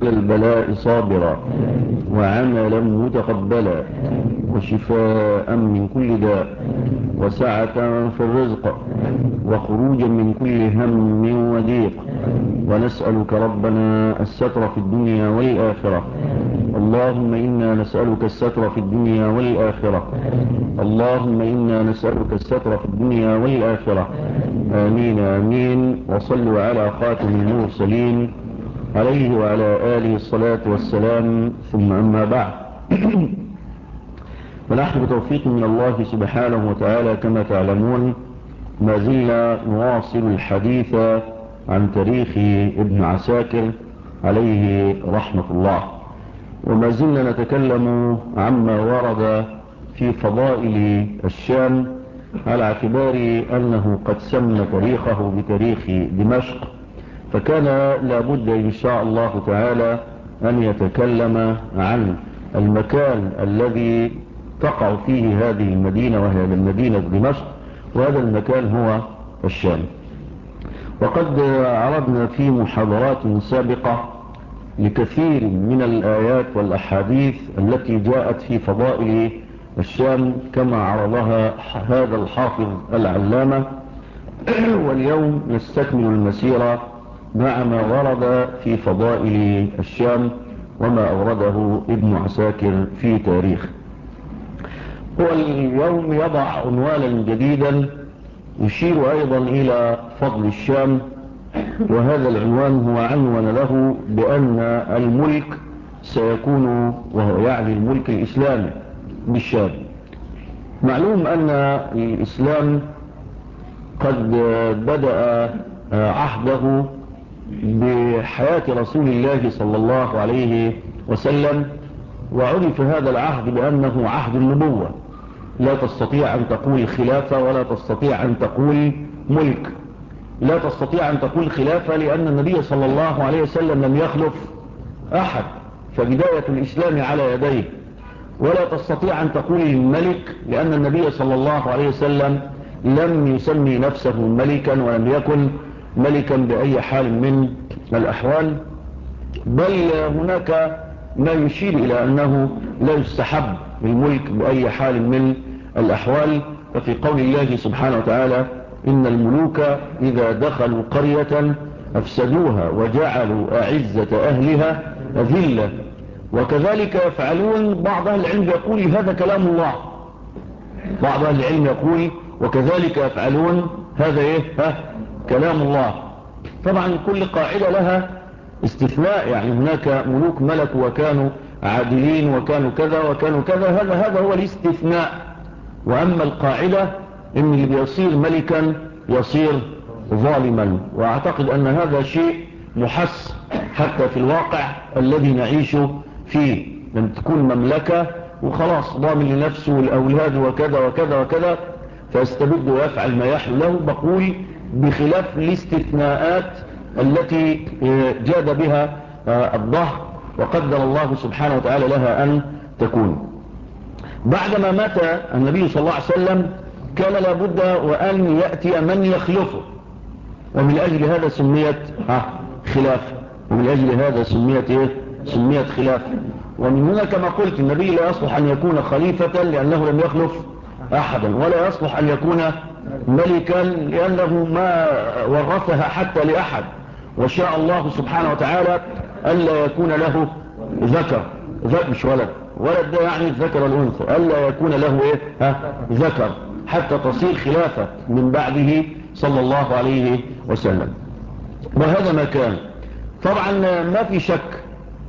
البلاء صابرا وعملا متقبلا وشفاء من كل داء وسعة في الرزق وخروجا من كل هم وضيق. ونسألك ربنا الستر في الدنيا والآخرة. اللهم إنا نسألك الستر في الدنيا والآخرة. اللهم إنا نسألك الستر في الدنيا والآخرة. آمين آمين. وصلوا على خاتم المرسلين عليه وعلى آله الصلاة والسلام. ثم أما بعد ونحن بتوفيق من الله سبحانه وتعالى كما تعلمون ما زلنا نواصل الحديث عن تاريخ ابن عساكر عليه رحمة الله، وما زلنا نتكلم عما ورد في فضائل الشام على اعتبار أنه قد سمى تاريخه بتاريخ دمشق، فكان لابد إن شاء الله تعالى أن يتكلم عن المكان الذي تقع فيه هذه المدينة وهي المدينة دمشق، وهذا المكان هو الشام. وقد عرضنا في محاضرات سابقة لكثير من الآيات والأحاديث التي جاءت في فضائل الشام كما عرضها هذا الحافظ العلامة، واليوم نستكمل المسيرة مع ما ورد في فضائل الشام وما أورده ابن عساكر في تاريخ. هو اليوم يضع عنوانا جديدا يشير أيضا إلى فضل الشام، وهذا العنوان هو عنوان له بأن الملك سيكون، وهو يعني الملك الإسلامي بالشام. معلوم أن الإسلام قد بدأ عهده بحياة رسول الله صلى الله عليه وسلم، وعرف هذا العهد بأنه عهد النبوة. لا تستطيع أن تقول خلافة ولا تستطيع أن تقول ملك. لا تستطيع أن تقول خلافة لأن النبي صلى الله عليه وسلم لم يخلف أحد، فبداية الإسلام على يديه. ولا تستطيع أن تقول الملك لأن النبي صلى الله عليه وسلم لم يسمي نفسه ملكا ولم يكن ملكا بأي حال من الأحوال، بل هناك ما يشير إلى أنه لا يستحب الملك بأي حال من الأحوال. ففي قول الله سبحانه وتعالى إن الملوك إذا دخلوا قرية أفسدوها وجعلوا أعزة أهلها أذلة. وكذلك يفعلون. بعض أهل العلم يقول هذا كلام الله، بعض أهل العلم يقول وكذلك يفعلون هذا كلام الله. طبعا كل قاعدة لها استثناء، يعني هناك ملوك ملكوا وكانوا عادلين وكانوا كذا وكانوا كذا، هذا هو الاستثناء. وأما القاعدة إن اللي بيصير ملكا يصير ظالما، وأعتقد أن هذا شيء محس حتى في الواقع الذي نعيش فيه. لم تكون مملكة وخلاص ضامن لنفسه والأولاد وكذا وكذا وكذا فيستبد ويفعل ما يحلو له، بقول بخلاف الاستثناءات التي جاد بها الظهر وقدر الله سبحانه وتعالى لها أن تكون. بعدما مات النبي صلى الله عليه وسلم كان لابد وأن يأتي من يخلفه، ومن أجل هذا سميت خلافة، ومن أجل هذا سميت خلافة. ومن هنا كما قلت النبي لا يصلح أن يكون خليفة لأنه لم يخلف أحدا، ولا يصلح أن يكون ملكا لأنه ما ورثها حتى لأحد. وشاء الله سبحانه وتعالى ألا يكون له ذكر مش ولد ده يعني الذكر والأنثى، ألا يكون له ذكر حتى تصير خلافة من بعده صلى الله عليه وسلم. وهذا ما كان. طبعا ما في شك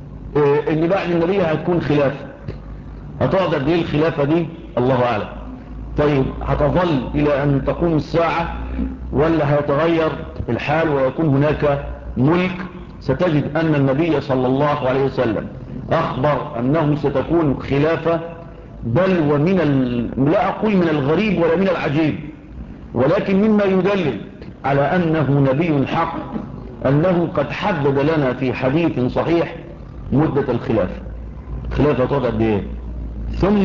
ان بعد النبي هتكون خلافة. هتقعد قد ايه الخلافة دي الله أعلم. طيب هتظل إلى أن تقوم الساعة ولا هيتغير الحال ويكون هناك ملك؟ ستجد أن النبي صلى الله عليه وسلم أخبر أنه ستكون خلافة، بل ومن لا أقول من الغريب ولا من العجيب، ولكن مما يدلل على أنه نبي حق أنه قد حدد لنا في حديث صحيح مدة الخلافة. خلافة تقعد ايه؟ ثم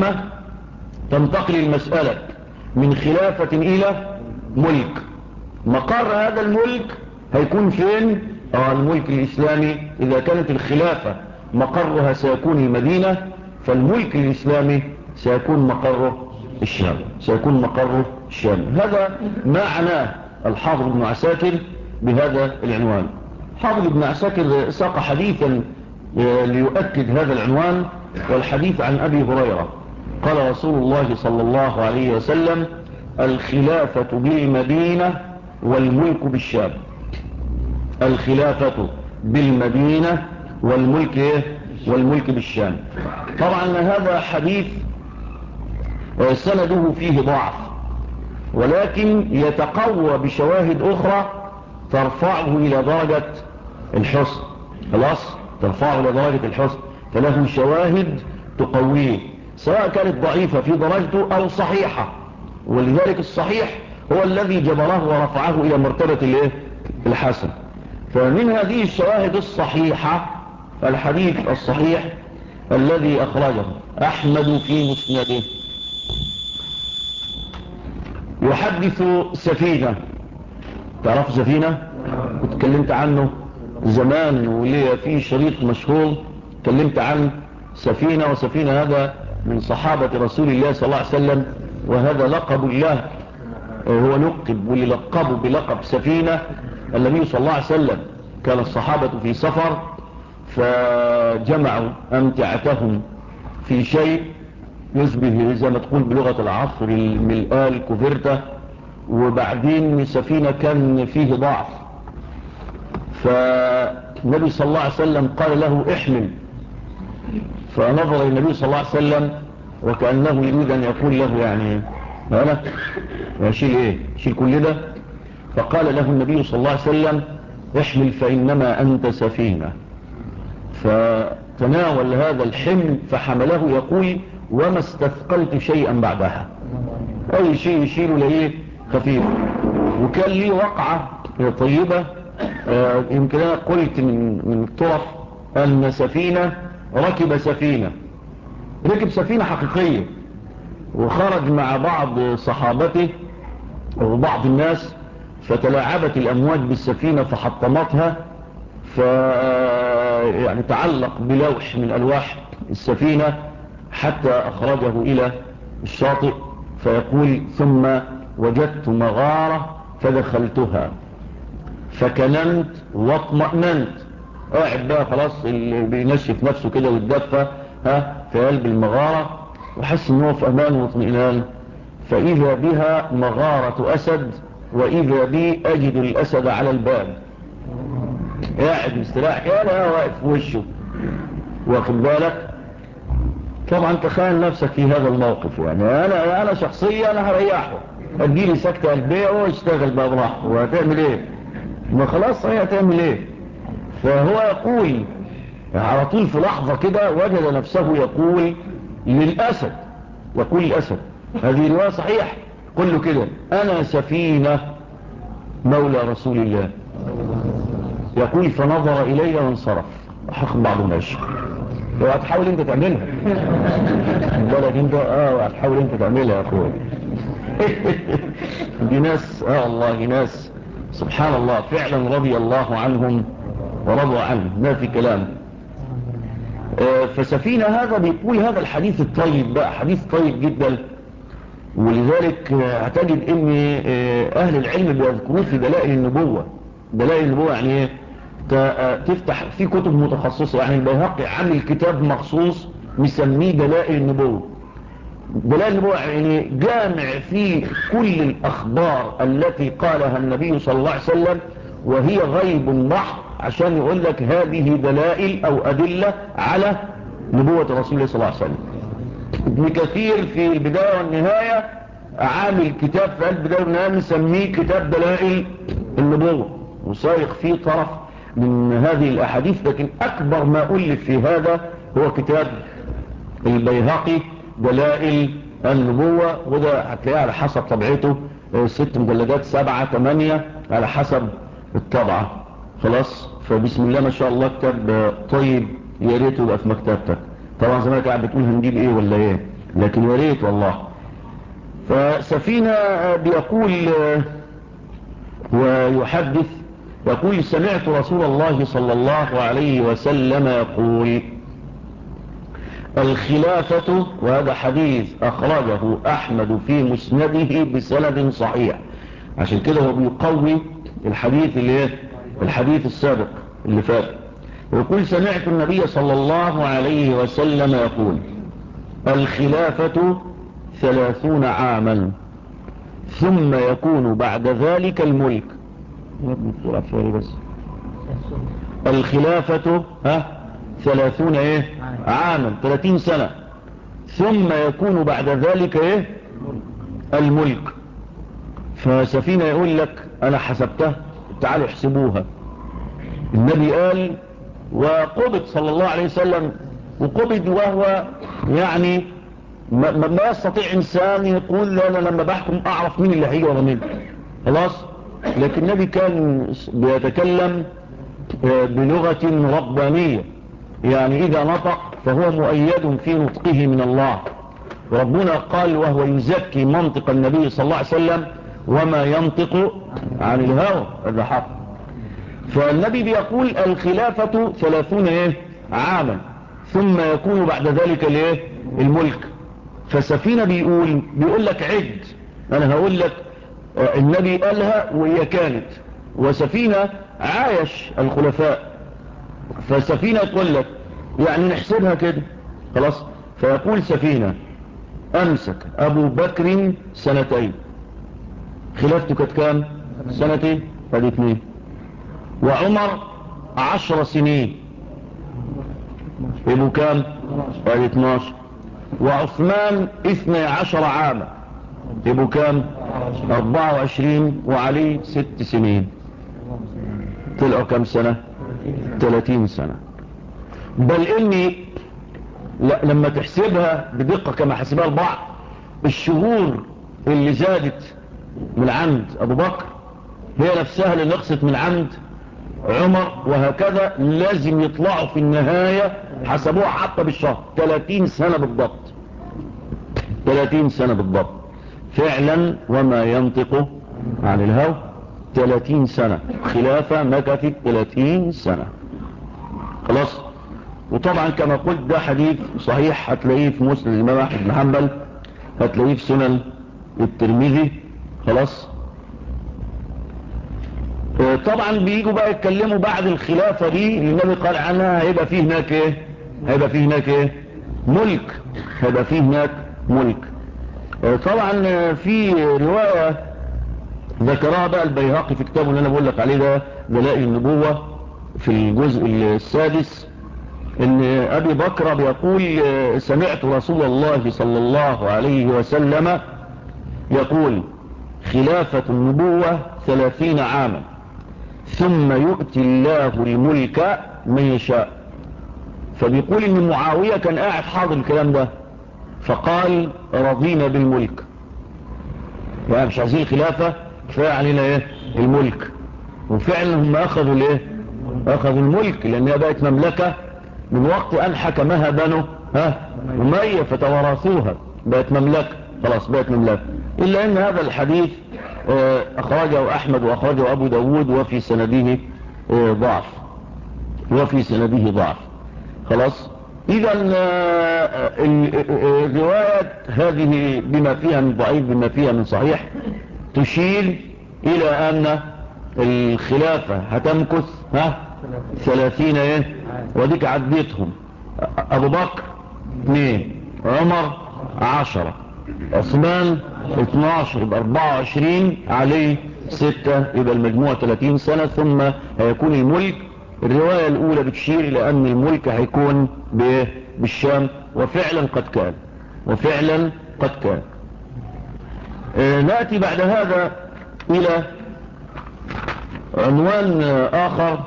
تنتقل المسألة من خلافة إلى ملك. مقر هذا الملك هيكون فين؟ الملك الإسلامي إذا كانت الخلافة مقرها سيكون المدينة، فالملك الإسلامي سيكون مقره الشام. هذا معنى الحافظ ابن عساكر بهذا العنوان. حافظ ابن عساكر ساق حديثا ليؤكد هذا العنوان، والحديث عن أبي هريرة قال رسول الله صلى الله عليه وسلم: الخلافة بالمدينة والملك بالشام. الخلافة بالمدينة والملك بالشام. طبعا هذا حديث سنده فيه ضعف، ولكن يتقوى بشواهد أخرى ترفعه إلى درجة الحسن. ترفعه إلى درجة الحسن، فله شواهد تقويه، سواء كانت ضعيفة في درجته أو صحيحة. ولذلك الصحيح هو الذي جبره ورفعه إلى مرتبة الحسن. فمن هذه الشواهد الصحيحة الحديث الصحيح الذي أخرجه أحمد في مسنده، يحدث سفينة. تعرف سفينة؟ اتكلمت عنه زمان، وليه في شريط مشهور اتكلمت عن سفينة. وسفينة هذا من صحابة رسول الله صلى الله عليه وسلم، وهذا لقب الله، هو لقب واللي لقبه بلقب سفينة النبي صلى الله عليه وسلم. كان الصحابة في سفر فجمعوا أمتعتهم في شيء يشبه زي ما تقول بلغة العصر الملآل الكوفرتة، وبعدين سفينة كان فيه ضعف، فالنبي صلى الله عليه وسلم قال له احمل. فنظر النبي صلى الله عليه وسلم وكأنه يريد أن يقول له يعني أنا شيل كل ده. فقال له النبي صلى الله عليه وسلم احمل فإنما أنت سفينة. فتناول هذا الحمل فحمله، يقول وما استثقلت شيئا بعدها، أي شيء يشيله ليه خفيف. وكان لي وقعة طيبة، يمكن أنا قلت من الطرف أن سفينة ركب سفينة حقيقية، وخرج مع بعض صحابته وبعض الناس، فتلاعبت الأمواج بالسفينة فحطمتها، يعني تعلق بلوح من ألواح السفينة حتى أخرجه إلى الشاطئ. فيقول ثم وجدت مغارة فدخلتها فكننت واطمأننت. قاعد بقى خلاص اللي بينشف نفسه كده ويتدفى في قلب المغارة، وحس ان هو في امان واطمئنان. فاذا بها مغارة اسد، واذا بي اجد الاسد على الباب قاعد مستريح كده واقف في وشه، واخد بالك. طبعا تخيل نفسك في هذا الموقف، يعني انا شخصيا انا هريحه، اديلي سكتة قلبيه واشتغل بقى براحته، وهتعمل ايه؟ ما خلاص هي هتعمل ايه؟ فهو يقول على طول في لحظة كده وجد نفسه يقول للأسد، هذه رواية صحيح، قل له كده أنا سفينة مولى رسول الله. يقول فنظر إلي وانصرف، حق بعض ماشي. لو هتحاول انت تعملها بالك انت هتحاول انت تعملها يا اخوي. دي ناس الله، ناس سبحان الله فعلا رضي الله عنهم ورضوا عنه، ما في كلام. فسفينة هذا بيقول هذا الحديث الطيب بقى، حديث طيب جدا. ولذلك هتجد ان اهل العلم بيذكروه في دلائل النبوة. يعني ايه؟ تفتح في كتب متخصصة، يعني البيهقي عامل كتاب مخصوص مسميه دلائل النبوة. يعني جامع فيه كل الأخبار التي قالها النبي صلى الله عليه وسلم وهي غيب محض، عشان يقول لك هذه دلائل أو أدلة على نبوة رسول الله صلى الله عليه وسلم. ابن كثير في البداية والنهاية عامل كتاب في البداية والنهاية مسميه كتاب دلائل النبوة، وسايق فيه طرف من هذه الأحاديث. لكن أكبر ما ألف في هذا هو كتاب البيهقي دلائل النبوة، وده هتلاقيه على حسب طبعته 6 مجلدات 7 8 على حسب الطبعة. خلاص، فبسم الله ما شاء الله كتاب طيب، يا ريت يبقى في مكتبتك. طبعا زمانك قاعد بتقول هنجيب ايه ولا ايه، لكن يا ريت والله. فسفينة بيقول ويحدث يقول سمعت رسول الله صلى الله عليه وسلم يقول الخلافة، وهذا حديث أخرجه أحمد في مسنده بسند صحيح، عشان كده هو بيقوي الحديث السابق اللي فات. ويقول سمعت النبي صلى الله عليه وسلم يقول الخلافة 30 عاما ثم يكون بعد ذلك الملك. الخلافة 30 عاما 30 سنة ثم يكون بعد ذلك الملك. فسفينة يقول لك انا حسبتها، تعالوا احسبوها. النبي قال وقبض صلى الله عليه وسلم، وقبض وهو يعني ما يستطيع انسان يقول لا انا لما بحكم اعرف مين اللي هيجي ورا مين، خلاص. لكن النبي كان بيتكلم بلغة ربانية، يعني اذا نطق فهو مؤيد في نطقه من الله. وربنا قال وهو يزكي منطق النبي صلى الله عليه وسلم وما ينطق عن الهوى، هذا حق. فالنبي بيقول الخلافة 30 عاما ثم يكون بعد ذلك الملك. فسفينة بيقول لك عد، انا هقول لك النبي قالها وهي كانت، وسفينة عايش الخلفاء. فسفينة تقول لك يعني نحسبها كده خلاص. فيقول سفينة امسك ابو بكر 2 خلافته كانت كام؟ 2 هذه 2. وعمر 10 سنين يبقوا كام؟ هذه 12. وعثمان 12 عاما يبقوا كام؟ 24. وعلي 6 سنين، طلعوا كام سنة؟ 30 سنة. بل اني لما تحسبها بدقة كما حسبها البعض، الشهور اللي زادت من عند ابو بكر هي نفسها اللي نقصت من عند عمر، وهكذا لازم يطلعوا في النهاية حسبوها حتى بالشهر 30 سنة بالضبط. 30 سنة بالضبط فعلا، وما ينطق عن الهوى. 30 سنة خلافة مكثت 30 سنة خلاص. وطبعا كما قلت ده حديث صحيح، هتلاقيه في مسند الإمام أحمد بن حنبل، هتلاقيه في سنن الترمذي خلاص. طبعا بييجوا بقى يتكلموا بعد الخلافة دي اللي النبي قال عنها هيبقى فيه هناك هيبقى فيه هناك ملك، هيبقى فيه هناك ملك. طبعا في رواية ذكرها بقى البيهقي في كتابه اللي انا بقول لك عليه ده دلائل النبوة في الجزء 6، ان ابي بكر بيقول سمعت رسول الله صلى الله عليه وسلم يقول خلافة النبوة 30 عاما ثم يؤتي الله الملك من يشاء. فبيقول ان معاوية كان قاعد حاضر الكلام ده، فقال رضينا بالملك، يعني مش عايزين الخلافة، كفاية علينا الملك. وفعلا هم اخذوا اخذوا الملك، لانها بقت مملكة من وقت ان حكمها بنو أمية فتوارثوها، بقت مملكة خلاص، بقت مملكة. الا ان هذا الحديث اخرجه احمد واخرجه ابو داود وفي سنده ضعف خلاص. اذا الرواية هذه بما فيها من ضعيف بما فيها من صحيح تشير الى ان الخلافة هتمكث 30 وديك عديتهم: ابو بكر 2، عمر 10، عثمان 12، يبقى 24، علي 6، يبقى المجموع 30 سنة ثم هيكون الملك. الرواية الاولى بتشير الى ان الملك هيكون بالشام، وفعلا قد كان. نأتي بعد هذا الى عنوان اخر،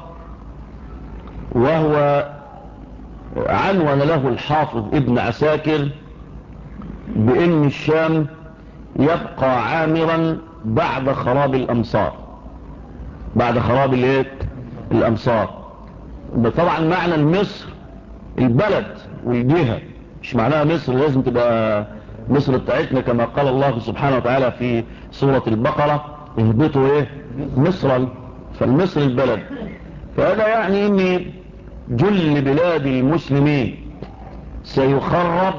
وهو عنوان له الحافظ ابن عساكر بان الشام يبقى عامرا بعد خراب الامصار، بعد خراب الامصار. طبعا معنى المصر البلد والجهة، مش معناها مصر لازم تبقى مصر بتاعتنا، كما قال الله سبحانه وتعالى في سورة البقرة اهبطوا مصرا. فالمصر البلد. فهذا يعني ان جل بلاد المسلمين سيخرب،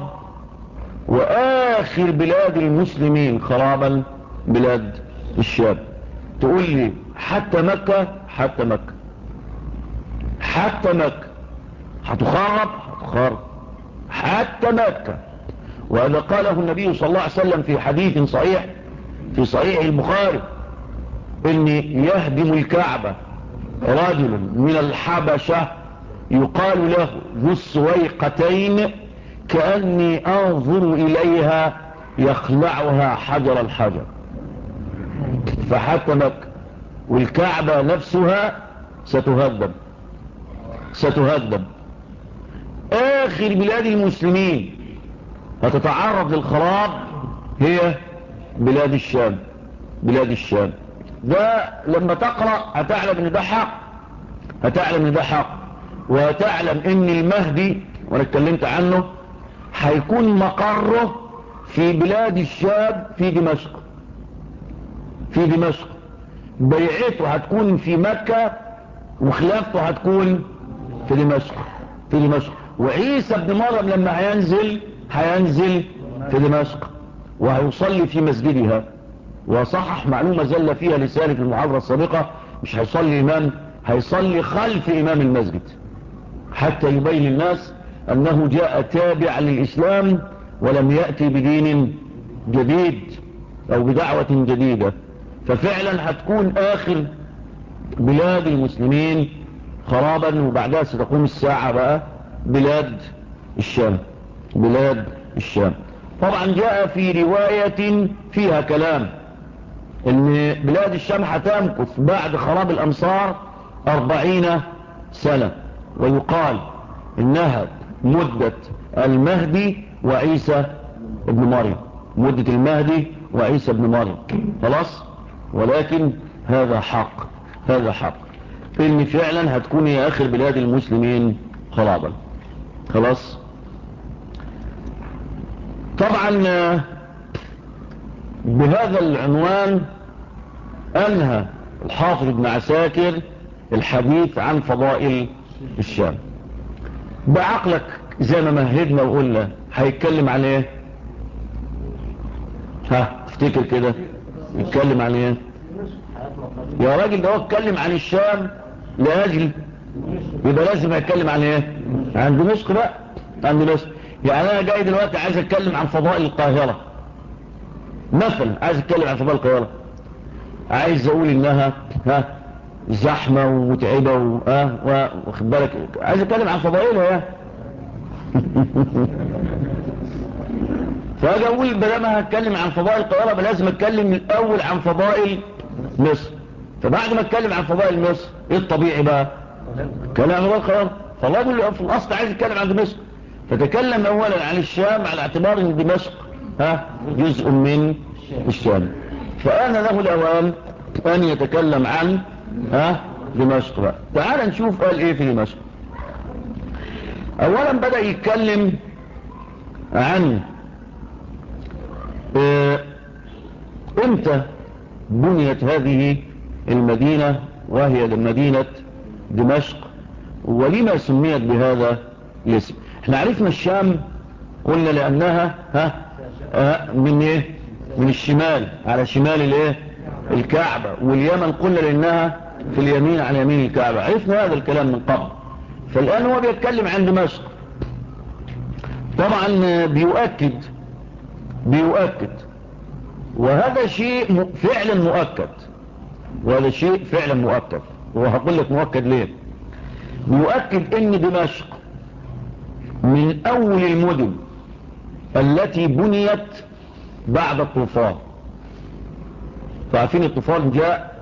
واخر بلاد المسلمين خرابا بلاد الشام. تقول لي حتى مكة؟ حتى مكة، حتى مكة هتخرب، هتخرب حتى مكة. وهذا قاله النبي صلى الله عليه وسلم في حديث صحيح في صحيح البخاري، ان يهدم الكعبة رجل من الحبشة يقال له ذو السويقتين، كأني انظر اليها يخلعها حجر الحجر. فحتى مكة والكعبة نفسها ستهدم، ستهدم. اخر بلاد المسلمين هتتعرض للخراب هي بلاد الشام، بلاد الشام. ده لما تقرأ هتعلم ان ده حق، هتعلم ان ده حق، وهتعلم ان المهدي وانا اتكلمت عنه هيكون مقره في بلاد الشام، في دمشق، في دمشق. بيعته هتكون في مكة وخلافته هتكون في دمشق، في دمشق. وعيسى ابن مريم لما هينزل في دمشق وهيصلي في مسجدها. وصحح معلومة زل فيها لسالي في المحاضرة السابقة، مش هيصلي إمام، هيصلي خلف إمام المسجد حتى يبين الناس أنه جاء تابع للإسلام ولم يأتي بدين جديد أو بدعوة جديدة. ففعلا هتكون آخر بلاد المسلمين خرابا، وبعدها ستقوم الساعة بقى بلاد الشام، بلاد الشام. طبعا جاء في رواية فيها كلام ان بلاد الشام هتمكث بعد خراب الامصار 40 سنة، ويقال انها مدة المهدي وعيسى ابن مريم، مدة المهدي وعيسى ابن مريم. خلاص. ولكن هذا حق، هذا حق ان فعلا هتكون هي اخر بلاد المسلمين خرابا. خلاص. طبعا بهذا العنوان انهى الحافظ ابن عساكر الحديث عن فضائل الشام. بعقلك زي ما مهدنا وقلنا هيتكلم عن ايه؟ ها تفتكر كده يتكلم عن ايه؟ يا راجل ده هو اتكلم عن الشام لاجل، يبقى لازم يتكلم عن ايه؟ عن دمشق بقى، عن دمشق. يعني انا جاي دلوقتي عايز اتكلم عن فضائل القاهرة مثلا، عايز اتكلم عن فضائل القاهرة، عايز اقول انها زحمة ومتعبة واخد بالك، عايز اتكلم عن فضائلها فاجي اقول بدل ما هتكلم عن فضائل القاهرة لازم اتكلم الاول عن فضائل مصر. فبعد ما اتكلم عن فضائل مصر ايه الطبيعي بقى؟ اتكلم عن فضائل القاهرة. فالله يقول في الاصل عايز اتكلم عن دمشق، فتكلم اولا عن الشام على اعتبار ان دمشق جزء من الشام. فانا له الاوان ان يتكلم عن دمشق بقى. تعال نشوف قال ايه في دمشق. اولا بدأ يتكلم عن امتى بنيت هذه المدينة وهي مدينة دمشق، ولما سميت بهذا الاسم. احنا عرفنا الشام قلنا لانها من ايه؟ من الشمال، على شمال الايه؟ الكعبة. واليمن قلنا لانها في اليمين على يمين الكعبة. عرفنا هذا الكلام من قبل. فالان هو بيتكلم عن دمشق. طبعا بيؤكد وهذا شيء فعلا مؤكد، وهذا شيء فعلا مؤكد. وهقول لك مؤكد ليه. بيؤكد ان دمشق من اول المدن التي بنيت بعد الطوفان. فعارفين الطوفان جاء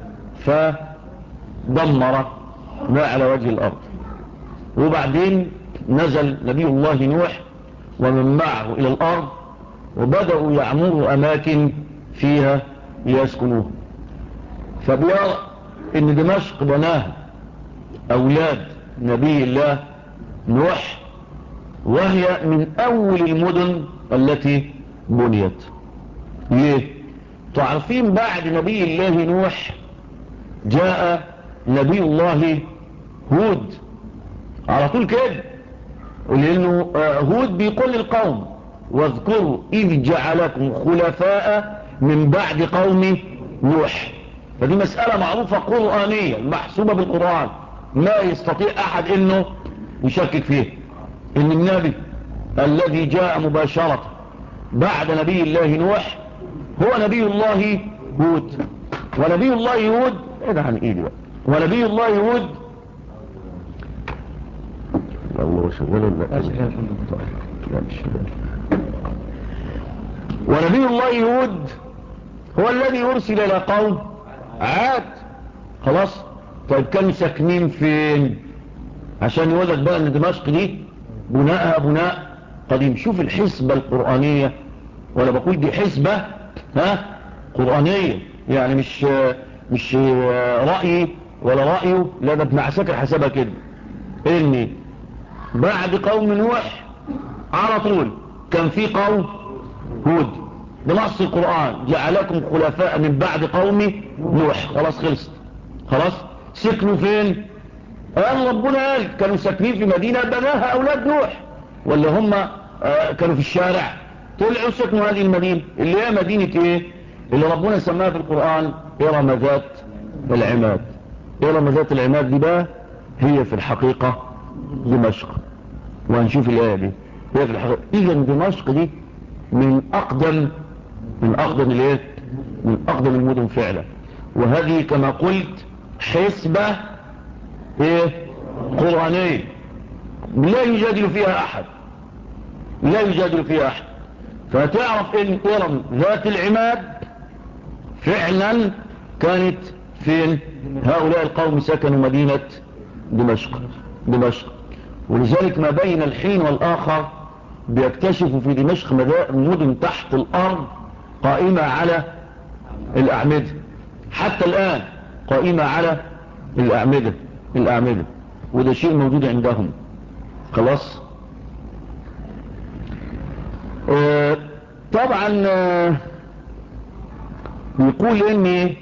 فدمر ما على وجه الارض، وبعدين نزل نبي الله نوح ومن معه الى الارض، وبدأوا يعمروا اماكن فيها ليسكنوها. فبيرى ان دمشق بناها اولاد نبي الله نوح، وهي من اول المدن التي بنيت. ليه؟ تعرفين بعد نبي الله نوح جاء نبي الله هود على طول كده، لأنه هود بيقول للقوم واذكروا إذ جعلكم خلفاء من بعد قوم نوح. فدي مسألة معروفة قرآنية محسوبة بالقرآن، ما يستطيع أحد إنه يشكك فيه، إن النبي الذي جاء مباشرة بعد نبي الله نوح هو نبي الله هود. ونبي الله هود ايه عن ايدي بقى، ونبي الله هود الله شغال ولا لا مش شغال. ونبي الله هود هو الذي ارسل الى قوم عاد. خلاص. طيب كانوا ساكنين فين؟ عشان يقول لك بقى ان دمشق دي بناءها بناء قديم. شوف الحسبة القرآنية، ولا بقول دي حسبة قرآنية، يعني مش رأيي ولا رأيه، لا ده ابن عساكر حسبها كده، ان بعد قوم نوح على طول كان في قوم هود. بنص القرآن جعلكم خلفاء من بعد قوم نوح. خلاص خلصت. خلاص. سكنوا فين؟ قال ربنا قال كانوا ساكنين في مدينة بناها أولاد نوح، ولا هم كانوا في الشارع؟ طلعوا سكنوا هذه المدينة اللي هي مدينة ايه؟ اللي ربنا سماها في القرآن إرم ذات العماد. إرم ذات العماد دي بقى هي في الحقيقة دمشق، وهنشوف الآية دي هي في الحقيقة. إذن دمشق دي من أقدم الايه؟ من أقدم المدن فعلا. وهذه كما قلت حسبة ايه؟ قرآنية لا يجادل فيها أحد، لا يجادل فيها أحد. فتعرف ان إرم ذات العماد فعلا كانت فين؟ هؤلاء القوم سكنوا مدينة دمشق. ولذلك ما بين الحين والآخر بيكتشفوا في دمشق مدن تحت الأرض قائمة على الأعمدة، حتى الآن قائمة على الأعمدة، وده شيء موجود عندهم. خلاص. طبعا يقول ان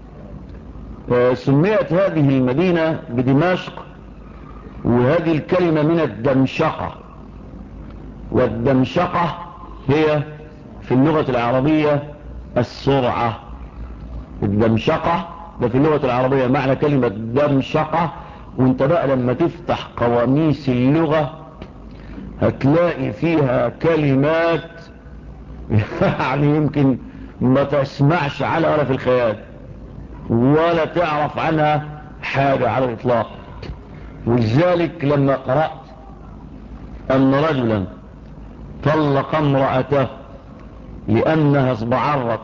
سميت هذه المدينة بدمشق، وهذه الكلمة من الدمشقة، والدمشقة هي في اللغة العربية السرعة. الدمشقة ده في اللغة العربية معنى كلمة دمشقة. وانت بقى لما تفتح قواميس اللغة هتلاقي فيها كلمات يعني يمكن ما تسمعش على ولا في الخيال، ولا تعرف عنها حاجة على الإطلاق. ولذلك لما قرأت أن رجلا طلق امرأته لأنها اصبعرت،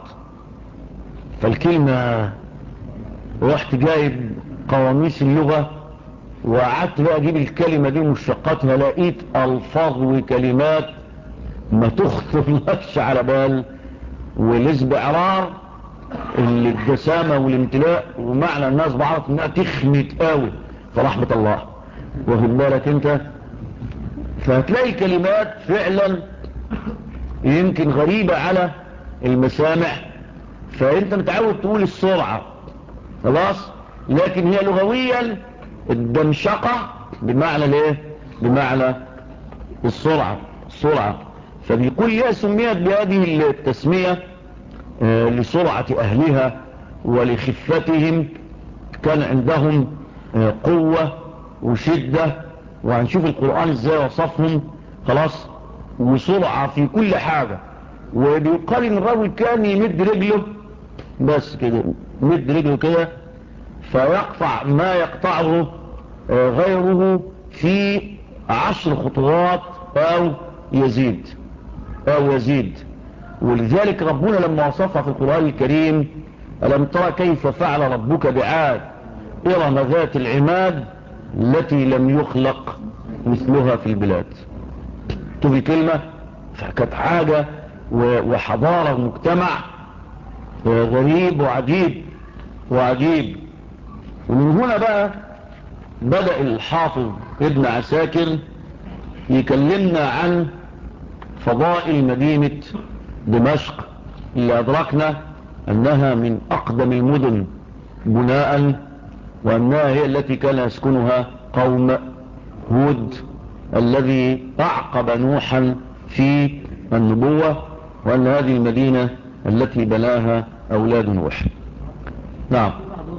فالكلمة رحت جايب قواميس اللغة وقعدت بقى اجيب الكلمة دي ومشتقاتها، لقيت ألفاظ وكلمات ما تخطرلكش على بال. والازبعرار اللي الدسامة والامتلاء، ومعنى الناس بعرف انها تخمت قوي فرحمة الله، واخد بالك انت. فهتلاقي كلمات فعلا يمكن غريبة على المسامع، فانت متعود تقول السرعة خلاص، لكن هي لغويا الدمشقة بمعنى الايه؟ بمعنى السرعة. فبيقول لي سميت بهذه التسمية لسرعة أهلها ولخفتهم، كان عندهم قوة وشدة، وهنشوف القرآن ازاي وصفهم. خلاص. وسرعة في كل حاجة. وبيقال ان الرجل كان يمد رجله بس كده، يمد رجله كده فيقطع ما يقطعه غيره في 10 خطوات أو يزيد. ولذلك ربنا لما وصفها في القرآن الكريم ألم ترى كيف فعل ربك بعاد إرم ذات العماد التي لم يخلق مثلها في البلاد. شوف الكلمة، فكانت حاجة وحضارة مجتمع غريب وعجيب. ومن هنا بقى بدأ الحافظ ابن عساكر يكلمنا عن فضائل مدينة دمشق اللي أدركنا أنها من أقدم المدن بناء وأنها هي التي كان يسكنها قوم هود الذي أعقب نوحا في النبوة، وأن هذه المدينة التي بناها أولاد نوح. نعم.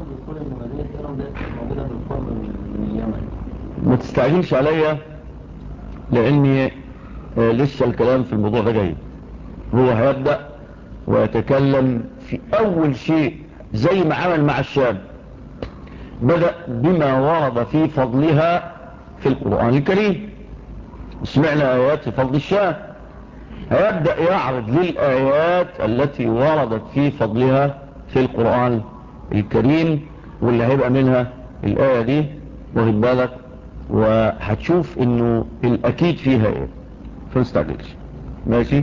ما تستعجلش عليا لأني لسه الكلام في الموضوع ده جاي. هو هيبدأ ويتكلم في أول شيء زي ما عمل مع الشام، بدأ بما ورد في فضلها في القرآن الكريم. سمعنا آيات في فضل الشام، هيبدأ يعرض للآيات التي وردت في فضلها في القرآن الكريم، واللي هيبقى منها الآية دي، واخد بالك، وهتشوف انه الأكيد فيها ايه، فنستعجلش. ماشي.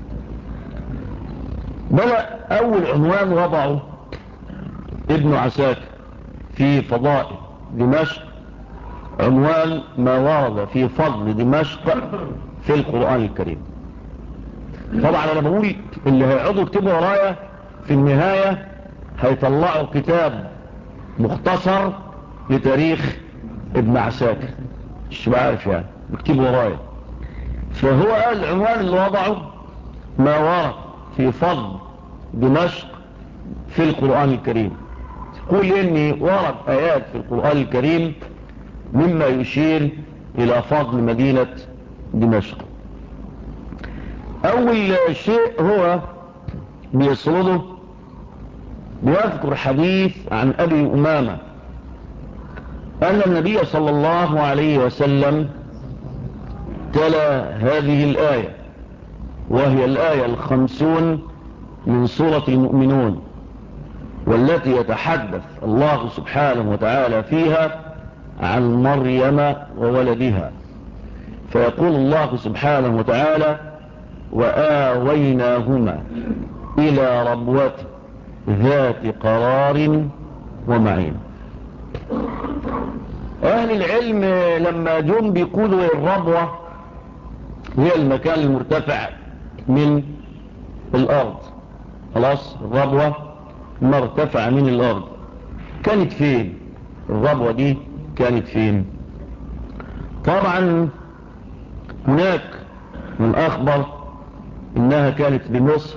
بدأ أول عنوان وضعه ابن عساكر في فضائل دمشق، عنوان ما ورد في فضل دمشق في القرآن الكريم. طبعا انا بقول اللي هيقعدوا يكتبوا ورايا في النهاية هيطلعوا كتاب مختصر لتاريخ ابن عساكر، مش بعرف يعني بكتبوا ورايا. فهو قال العنوان اللي وضعه ما ورد في فضل دمشق في القرآن الكريم. يقول اني ورد ايات في القرآن الكريم مما يشير الى فضل مدينة دمشق. اول شيء هو بيسرده، بيذكر حديث عن ابي امامة ان النبي صلى الله عليه وسلم تلا هذه الآية، وهي الآية 50 من سورة المؤمنون، والتي يتحدث الله سبحانه وتعالى فيها عن مريم وولدها. فيقول الله سبحانه وتعالى: وآويناهما إلى ربوة ذات قرار ومعين. أهل العلم لما جم بيقولوا الربوة هي المكان المرتفع من الأرض، خلاص، الربوة مرتفع من الأرض. كانت فين الربوة دي؟ كانت فين؟ طبعا هناك من أخبر إنها كانت بمصر،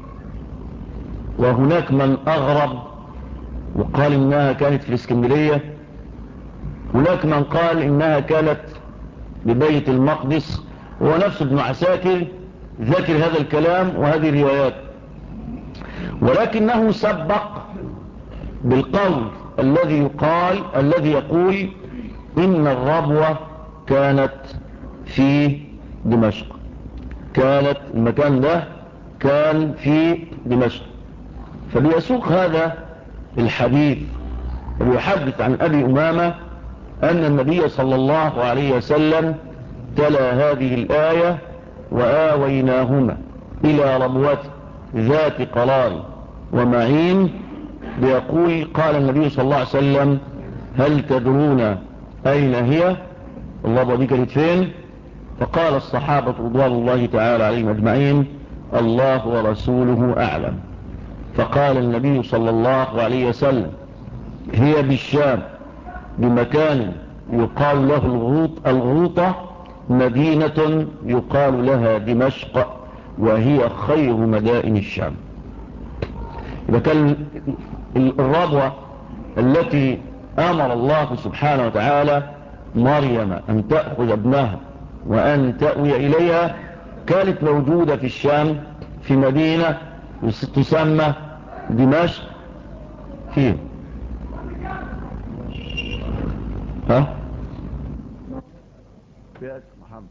وهناك من أغرب وقال إنها كانت في الإسكندرية، هناك من قال إنها كانت ببيت المقدس. هو نفس ابن عساكر ذكر هذا الكلام وهذه الروايات، ولكنه سبق بالقول الذي يقول إن الربوة كانت في دمشق، كانت المكان ده كان في دمشق. فبيسوق هذا الحديث ويحدث عن أبي أمامة أن النبي صلى الله عليه وسلم تلا هذه الآية: وآويناهما إلى ربوة ذات قرار ومعين. بيقول: قال النبي صلى الله عليه وسلم: هل تدرون أين هي؟ الربوة دي كانت فين؟ فقال الصحابة رضوان الله تعالى عليهم أجمعين: الله ورسوله أعلم. فقال النبي صلى الله عليه وسلم: هي بالشام بمكان يقال له الغوطة، مدينة يقال لها دمشق، وهي خير مدائن الشام. إذا كان الربوة التي أمر الله سبحانه وتعالى مريم أن تأخذ ابنها وأن تأوي إليها كانت موجودة في الشام في مدينة تسمى دمشق. فيه ها يا محمد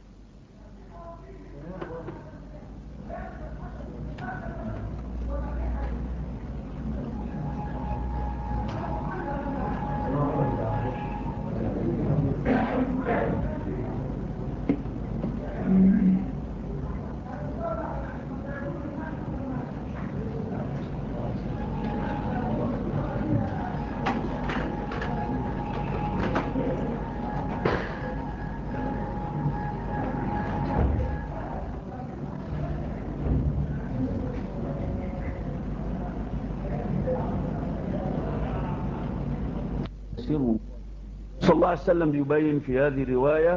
سر. صلى الله عليه وسلم بيبين في هذه الرواية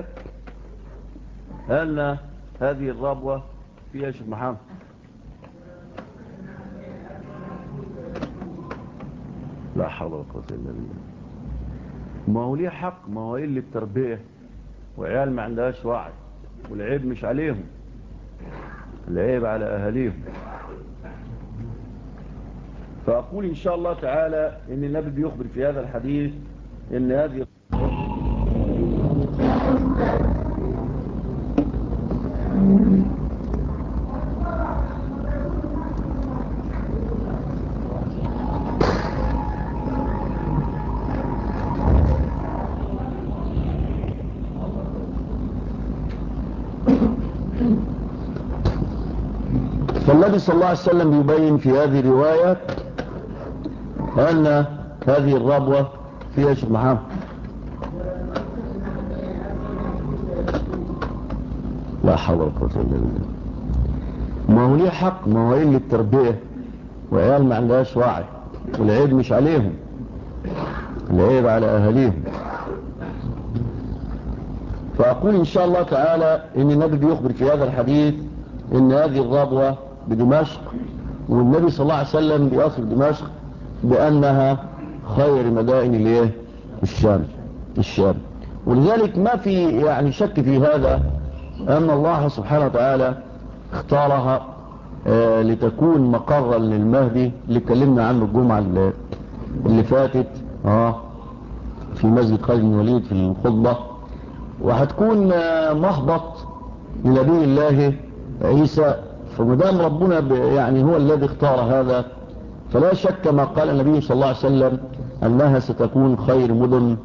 أن هذه الربوة فيها شيخ محمد لا حول ولا قوة إلا بالله. ما هو ليه حق، ما هو اللي التربية وعيال ما عندهاش وعي، والعيب مش عليهم، العيب على أهاليهم. فأقول إن شاء الله تعالى إن النبي بيخبر في هذا الحديث إن هذه فالنبي صلى الله عليه وسلم يبين في هذه الرواية أن هذه الربوة فيها شيخ محمد لا حول ولا قوة إلا بالله. ما هو ليه حق، ما هو اللي التربية وعيال ما عندهاش وعي، والعيب مش عليهم، العيب على أهاليهم. فأقول إن شاء الله تعالى إن النبي بيخبر في هذا الحديث إن هذه الربوة بدمشق، والنبي صلى الله عليه وسلم بيصف دمشق بأنها خير مدائن الشام. ولذلك ما في يعني شك في هذا أن الله سبحانه وتعالى اختارها لتكون مقرا للمهدي اللي اتكلمنا عنه الجمعة اللي فاتت في مسجد خالد بن الوليد في الخطبة، وهتكون محبط لنبي الله عيسى. فمدام ربنا يعني هو الذي اختار هذا، فلا شك ما قال النبي صلى الله عليه وسلم أنها ستكون خير مدن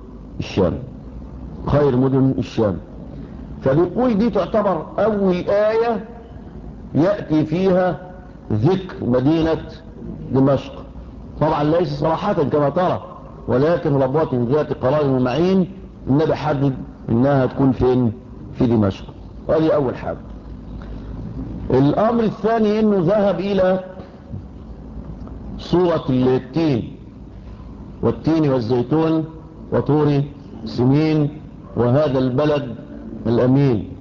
الشام. فبيقول دي تعتبر أول آية يأتي فيها ذكر مدينة دمشق، طبعا ليس صراحة كما ترى، ولكن ربوة ذات قرار ومعين النبي حدد انها تكون فين؟ في دمشق. وهذه اول حاجة. الامر الثاني انه ذهب الى صورة التين والزيتون وطور سنين وهذا البلد الامين.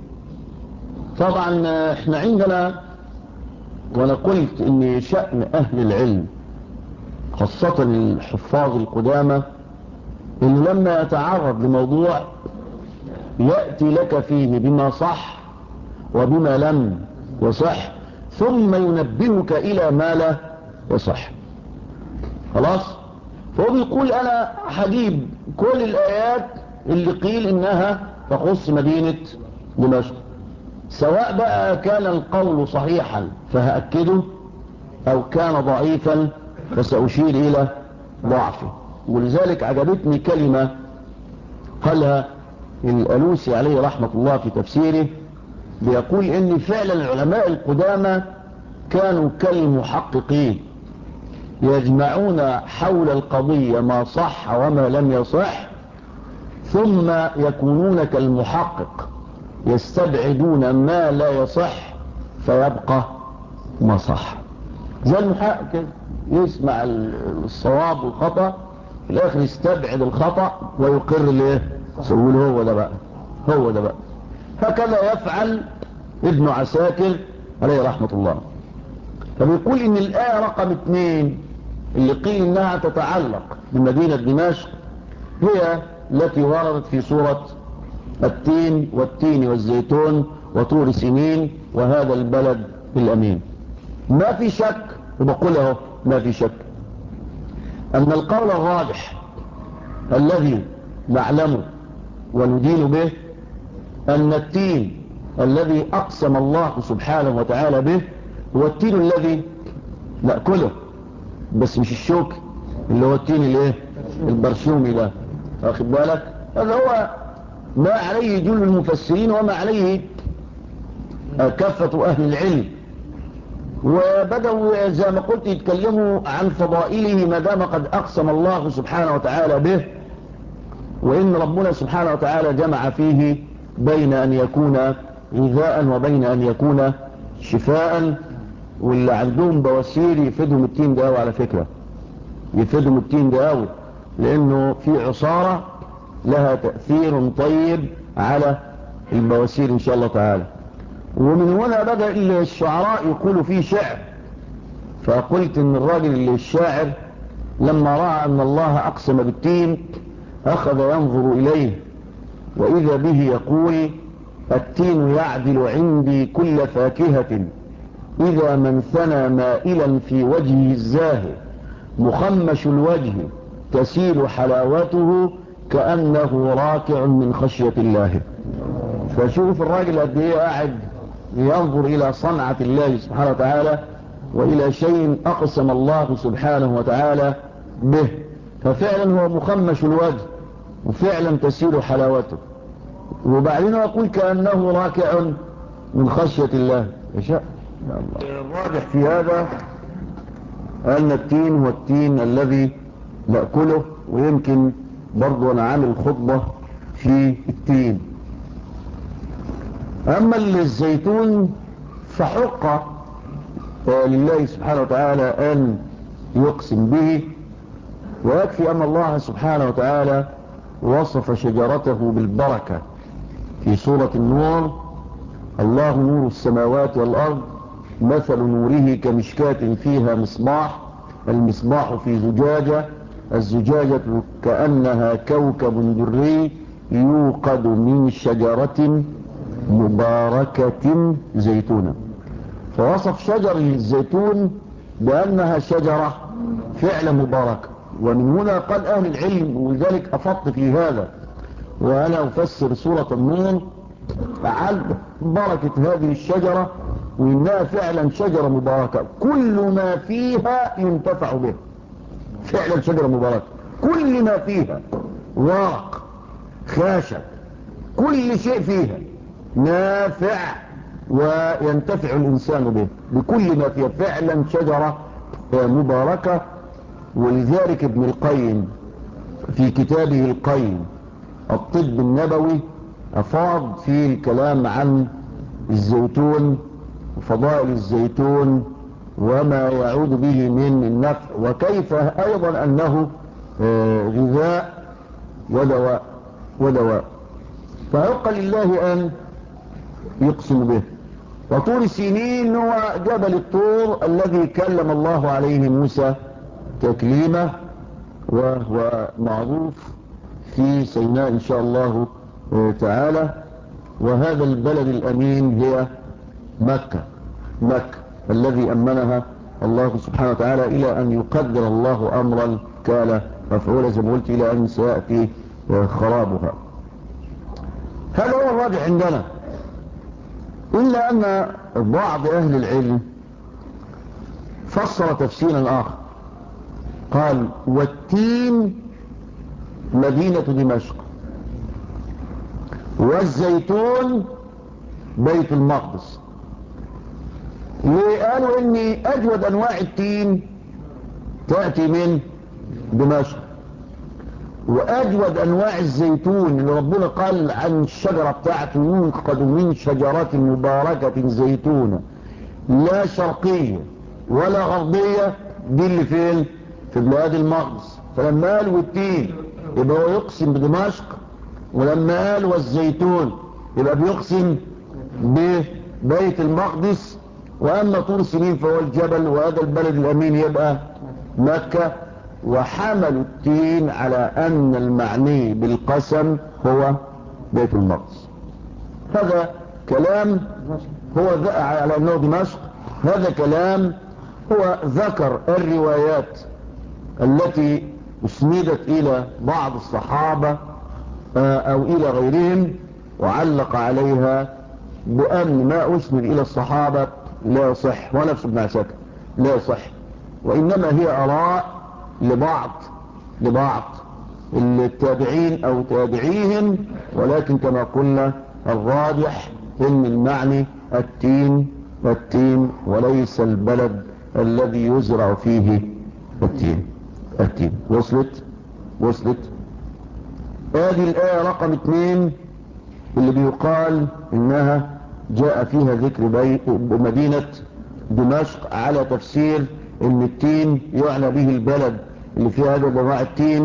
طبعا احنا عندنا، وانا قلت ان شأن اهل العلم خاصة الحفاظ القدامى انه لما يتعرض لموضوع يأتي لك فيه بما صح وبما لم يصح، ثم ينبهك الى ما لا يصح. خلاص؟ فهو بيقول انا هجيب كل الايات اللي قيل انها تخص مدينة دمشق، سواء بقى كان القول صحيحا فهأكده او كان ضعيفا فسأشير الى ضعفه. ولذلك عجبتني كلمة قالها الألوسي عليه رحمة الله في تفسيره، بيقول ان فعلا العلماء القدامى كانوا كالمحققين يجمعون حول القضية ما صح وما لم يصح، ثم يكونون كالمحقق يستبعدون ما لا يصح فيبقى ما صح. زي المحقق يسمع الصواب والخطأ في الاخر يستبعد الخطأ ويقر ليه، يقول هو ده بقى. هكذا يفعل ابن عساكر عليه رحمة الله. فبيقول ان الآية رقم 2 اللي قيل انها تتعلق بمدينة دمشق هي التي وردت في سورة التين والزيتون وطور سنين وهذا البلد الأمين. ما في شك، وبقول اهو ما في شك أن القول الراجح الذي نعلمه وندين به أن التين الذي أقسم الله سبحانه وتعالى به هو التين الذي نأكله، بس مش الشوك اللي هو التين البرشومي ده، واخد بالك؟ هذا هو ما عليه جل المفسرين وما عليه كافة أهل العلم، وبدأوا زي ما قلت يتكلموا عن فضائله ما دام قد أقسم الله سبحانه وتعالى به، وإن ربنا سبحانه وتعالى جمع فيه بين أن يكون غذاء وبين أن يكون شفاء. واللي عندهم بواسير يفيدهم التين ده على فكرة، يفيدهم التين ده لأنه في عصارة لها تأثير طيب على البواسير إن شاء الله تعالى. ومن هنا بدأ الشعراء يقولوا فيه شعر. فقلت إن الراجل الشاعر لما رأى أن الله أقسم بالتين أخذ ينظر إليه، وإذا به يقول: التين يعدل عندي كل فاكهة إذا من ثنى مائلا في وجهه الزاهر، مخمش الوجه تسيل حلاوته كأنه راكع من خشية الله. فشوف الراجل قد ايه قاعد ينظر إلى صنعة الله سبحانه وتعالى وإلى شيء أقسم الله سبحانه وتعالى به، ففعلا هو مخمش الوجه وفعلا تسيل حلاوته. وبعدين يقول كأنه راكع من خشية الله. يشاء الراجح في هذا أن التين هو التين الذي نأكله، ويمكن برضو أنا عامل خطبة في التين. أما الزيتون فحق لله سبحانه وتعالى أن يقسم به، ويكفي أن الله سبحانه وتعالى وصف شجرته بالبركة في سورة النور: الله نور السماوات والأرض مثل نوره كمشكاة فيها مصباح، المصباح في زجاجة، الزجاجة كأنها كوكب دري يوقد من شجرة مباركة زيتونة. فوصف شجر الزيتون بأنها شجرة فعلا مباركة. ومن هنا قال أهل العلم، ولذلك أفضت في هذا وأنا أفسر سورة النور عن بركة هذه الشجرة، وإنها فعلا شجرة مباركة كل ما فيها ينتفع به. فعلا شجرة مباركة كل ما فيها، ورق، خاشب، كل شيء فيها نافع وينتفع الإنسان به بكل ما فيها. فعلا شجرة مباركة. ولذلك ابن القيم في كتابه القيم الطب النبوي أفاض في الكلام عن الزيتون وفضائل الزيتون وما يعود به من النفع، وكيف أيضا أنه غذاء ودواء. فيبقى لله أن يقسم به. وطور سينين هو جبل الطور الذي كلم الله عليه موسى تكليمه، وهو معروف في سيناء إن شاء الله تعالى. وهذا البلد الأمين هي مكة الذي أمنها الله سبحانه وتعالى إلى أن يقدر الله أمرا كان مفعولا زي ما قلت إلى أن سيأتي خرابها. هذا هو الراجع عندنا، إلا أن بعض أهل العلم فسر تفسيرا آخر، قال: والتين مدينة دمشق، والزيتون بيت المقدس. قالوا إن أجود أنواع التين تأتي من دمشق، وأجود أنواع الزيتون اللي ربنا قال عن الشجرة بتاعته: يوقد من شجرة مباركة زيتونة لا شرقية ولا غربية، دي اللي فين؟ في بلاد المقدس. فلما قال والتين يبقى هو يقسم بدمشق، ولما قال والزيتون يبقى بيقسم ببيت المقدس. وأما طور سنين فهو الجبل، وهذا البلد الأمين يبقى مكة. وحملوا التين على أن المعني بالقسم هو بيت المقدس. هذا كلام هو على أنه دمشق. هذا كلام هو ذكر الروايات التي اسندت إلى بعض الصحابة أو إلى غيرهم، وعلق عليها بأن ما أسند إلى الصحابة لا يصح، ونفس ابن عساكر لا يصح، وإنما هي آراء لبعض التابعين أو تابعيهم. ولكن كما قلنا الراجح إن المعني التين وليس البلد الذي يزرع فيه التين. وصلت. هذه الآية رقم 2 اللي بيقال إنها جاء فيها ذكر مدينة دمشق على تفسير إن التين يعنى به البلد اللي فيها هذا انواع التين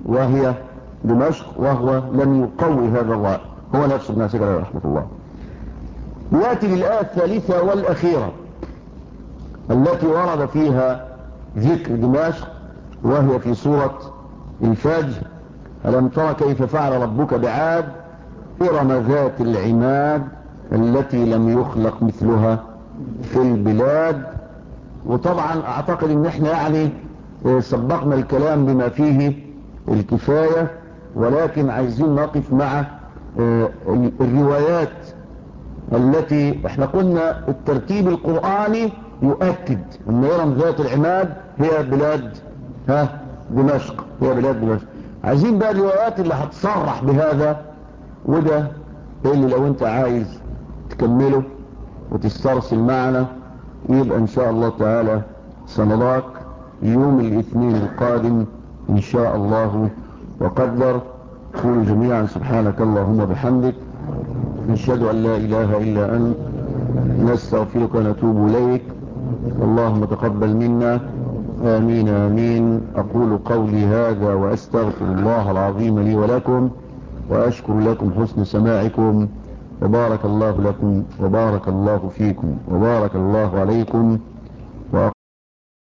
وهي دمشق، وهو لم يقوي هذا الرأي، هو نفسه ابن عساكر عليه رحمة الله. يأتي للآية الثالثة والأخيرة التي ورد فيها ذكر دمشق، وهي في سورة الفجر: ألم تر كيف فعل ربك بعاد إرم ذات العماد التي لم يخلق مثلها في البلاد. وطبعا أعتقد ان احنا يعني سبقنا الكلام بما فيه الكفاية، ولكن عايزين نقف مع الروايات التي احنا قلنا الترتيب القرآني يؤكد ان إرم ذات العماد هي بلاد دمشق، هي بلاد دمشق. عايزين بقى الروايات اللي هتصرح بهذا، وده اللي لو انت عايز تكمله وتسترسل معنا يبقى ان شاء الله تعالى سنراك يوم الاثنين القادم ان شاء الله وقدر. قولوا جميعا سبحانك اللهم بحمدك، نشهد ان لا اله الا انت، نستغفرك ونتوب اليك، اللهم تقبل منا، آمين آمين. أقول قولي هذا وأستغفر الله العظيم لي ولكم، وأشكر لكم حسن سماعكم، وبارك الله لكم وبارك الله فيكم وبارك الله عليكم.